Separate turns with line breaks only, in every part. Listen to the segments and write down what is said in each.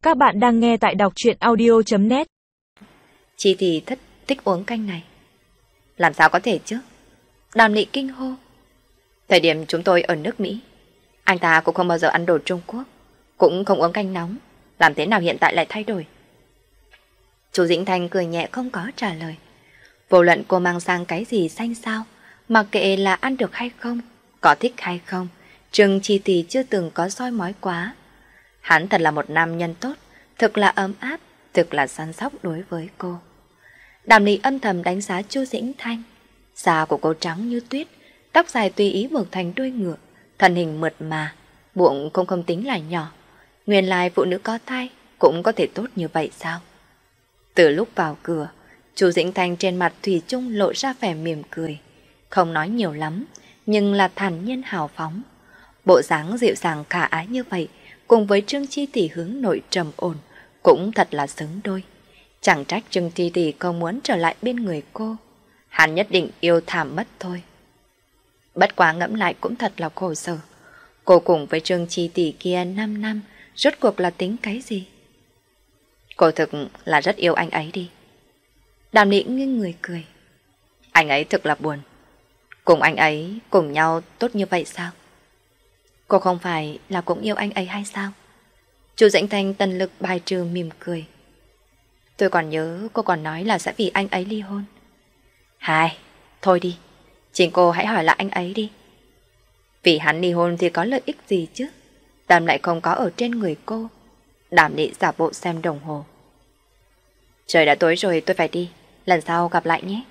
Các bạn đang nghe tại đọc truyện audio.net.
Chi thì thích uống canh này. Làm sao có thể chứ? Đàm Nghị kinh hô. Thời điểm chúng tôi ở nước Mỹ, anh ta cũng không bao giờ ăn đồ Trung Quốc, cũng không uống canh nóng. Làm thế nào hiện tại lại thay đổi? Chú Dĩnh Thanh cười nhẹ không có trả lời. Vô luận cô mang sang cái gì xanh sao, mặc kệ là ăn được hay không, có thích hay không, Trương Chi thì chưa từng có soi mói quá. Hắn thật là một nam nhân tốt, thực là ấm áp, thực là săn sóc đối với cô. Đàm Nghị âm thầm đánh giá Chu Dĩnh Thanh. Da của cô trắng như tuyết, tóc dài tùy ý buộc thành đuôi ngựa, thân hình mượt mà, bụng cũng không tính là nhỏ. Nguyên lai phụ nữ có thai cũng có thể tốt như vậy sao? Từ lúc vào cửa, Chu Dĩnh Thanh trên mặt thủy chung lộ ra vẻ mỉm cười, không nói nhiều lắm, nhưng là thản nhiên hào phóng. Bộ dáng dịu dàng khả ái như vậy, cùng với Trương Chi Tỷ hướng nội trầm ổn, cũng thật là xứng đôi. Chẳng trách Trương Chi Tỷ không muốn trở lại bên người cô. Hắn nhất định yêu thảm mất thôi. Bất quá ngẫm lại cũng thật là khổ sở. Cô cùng với Trương Chi Tỷ kia 5 năm, rốt cuộc là tính cái gì? Cô thực là rất yêu anh ấy đi. Đàm Nghị nghiêng người cười. Anh ấy thực là buồn. Cùng anh ấy cùng nhau tốt như vậy sao? Cô không phải là cũng yêu anh ấy hay sao? Chu Dĩnh Thanh tận lực bài trừ mỉm cười. Tôi còn nhớ cô còn nói là sẽ vì anh ấy ly hôn. Hai, thôi đi, chính cô hãy hỏi lại anh ấy đi. Vì hắn ly hôn thì có lợi ích gì chứ? Tâm lại không có ở trên người cô. Đàm Nghị giả bộ xem đồng hồ. Trời đã tối rồi, tôi phải đi. Lần sau gặp lại nhé.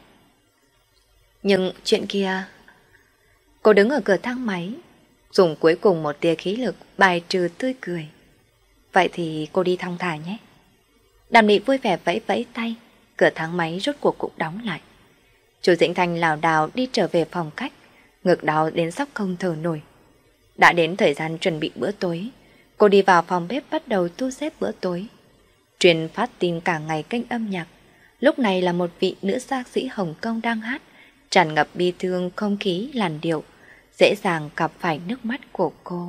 Nhưng chuyện kia... Cô đứng ở cửa thang máy, dùng cuối cùng một tia khí lực bài trừ tươi cười. Vậy thì cô đi thong thả nhé. Đàm Nghị vui vẻ vẫy vẫy tay, cửa thang máy rốt cuộc cũng đóng lại. Chu Dĩnh Thanh lảo đảo đi trở về phòng khách, ngực đau đến sắp không thở nổi. Đã đến thời gian chuẩn bị bữa tối, cô đi vào phòng bếp bắt đầu thu xếp bữa tối. Truyền phát tin cả ngày kênh âm nhạc. Lúc này là một vị nữ ca sĩ Hồng Kông đang hát, tràn ngập bi thương không khí làn điệu, dễ dàng gặp phải nước mắt của cô.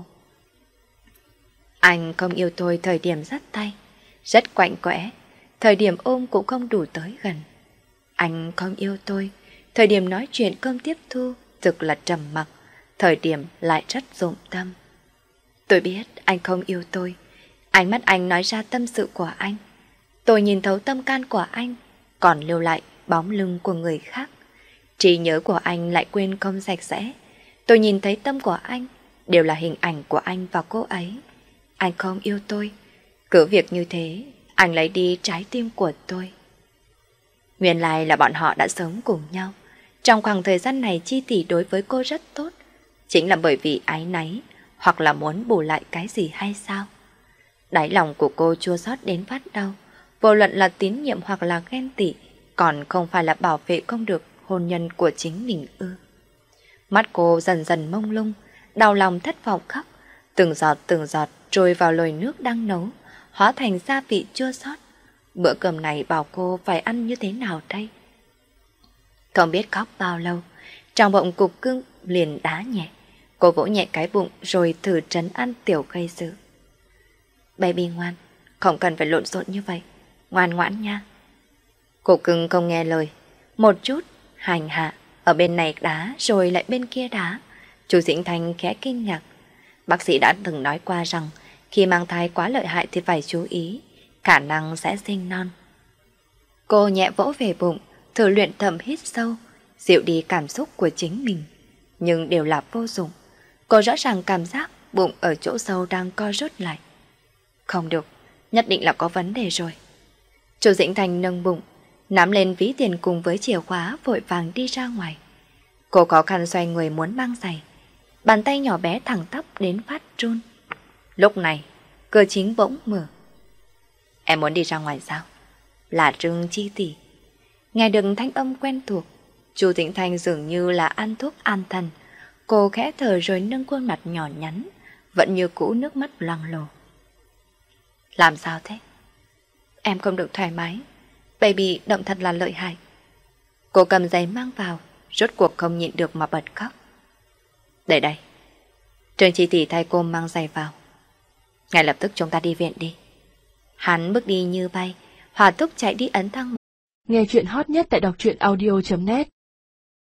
Anh không yêu tôi thời điểm dắt tay, rất quạnh quẽ, thời điểm ôm cũng không đủ tới gần. Anh không yêu tôi, thời điểm nói chuyện không tiếp thu, thực là trầm mặc, thời điểm lại rất dụng tâm. Tôi biết anh không yêu tôi, ánh mắt anh nói ra tâm sự của anh. Tôi nhìn thấu tâm can của anh, còn lưu lại bóng lưng của người khác. Trí nhớ của anh lại quên không sạch sẽ. Tôi nhìn thấy tâm của anh, đều là hình ảnh của anh và cô ấy. Anh không yêu tôi, cứ việc như thế, anh lấy đi trái tim của tôi. Nguyên lai là bọn họ đã sống cùng nhau. Trong khoảng thời gian này Chi Tỷ đối với cô rất tốt. Chính là bởi vì áy náy, hoặc là muốn bù lại cái gì hay sao? Đáy lòng của cô chua xót đến phát đau. Vô luận là tín nhiệm hoặc là ghen tị, còn không phải là bảo vệ không được hôn nhân của chính mình ư. Mắt cô dần dần mông lung, đau lòng thất vọng khóc. Từng giọt trôi vào lồi nước đang nấu, hóa thành gia vị chua xót. Bữa cơm này bảo cô phải ăn như thế nào đây? Không biết khóc bao lâu, trong bụng cục cưng liền đá nhẹ. Cô vỗ nhẹ cái bụng rồi thử trấn an tiểu gây sự. Baby ngoan, không cần phải lộn xộn như vậy, ngoan ngoãn nha. Cục cưng không nghe lời, một chút hành hạ, ở bên này đá rồi lại bên kia đá. Chu Dĩnh Thanh khẽ kinh ngạc. Bác sĩ đã từng nói qua rằng khi mang thai quá lợi hại thì phải chú ý, khả năng sẽ sinh non. Cô nhẹ vỗ về bụng, thử luyện thầm hít sâu, dịu đi cảm xúc của chính mình. Nhưng đều là vô dụng. Cô rõ ràng cảm giác bụng ở chỗ sâu đang co rút lại. Không được, nhất định là có vấn đề rồi. Chu Dĩnh Thanh nâng bụng, nắm lên ví tiền cùng với chìa khóa vội vàng đi ra ngoài. Cô khó khăn xoay người muốn mang giày. Bàn tay nhỏ bé thẳng tắp đến phát run. Lúc này, cửa chính bỗng mở. Em muốn đi ra ngoài sao? Là Trương Chi Tỷ. Nghe được thanh âm quen thuộc, Chu Dĩnh Thanh dường như là ăn thuốc an thần. Cô khẽ thở rồi nâng khuôn mặt nhỏ nhắn, vẫn như cũ nước mắt loang lổ. Làm sao thế? Em không được thoải mái. Baby động thật là lợi hại. Cô cầm giày mang vào, rốt cuộc không nhịn được mà bật khóc. Để đây. Trương Chi Tỷ thay cô mang giày vào. Ngay lập tức chúng ta đi viện đi. Hắn bước đi như bay, Hòa Túc chạy đi ấn thang.
Nghe chuyện hot nhất tại đọc truyện audio.net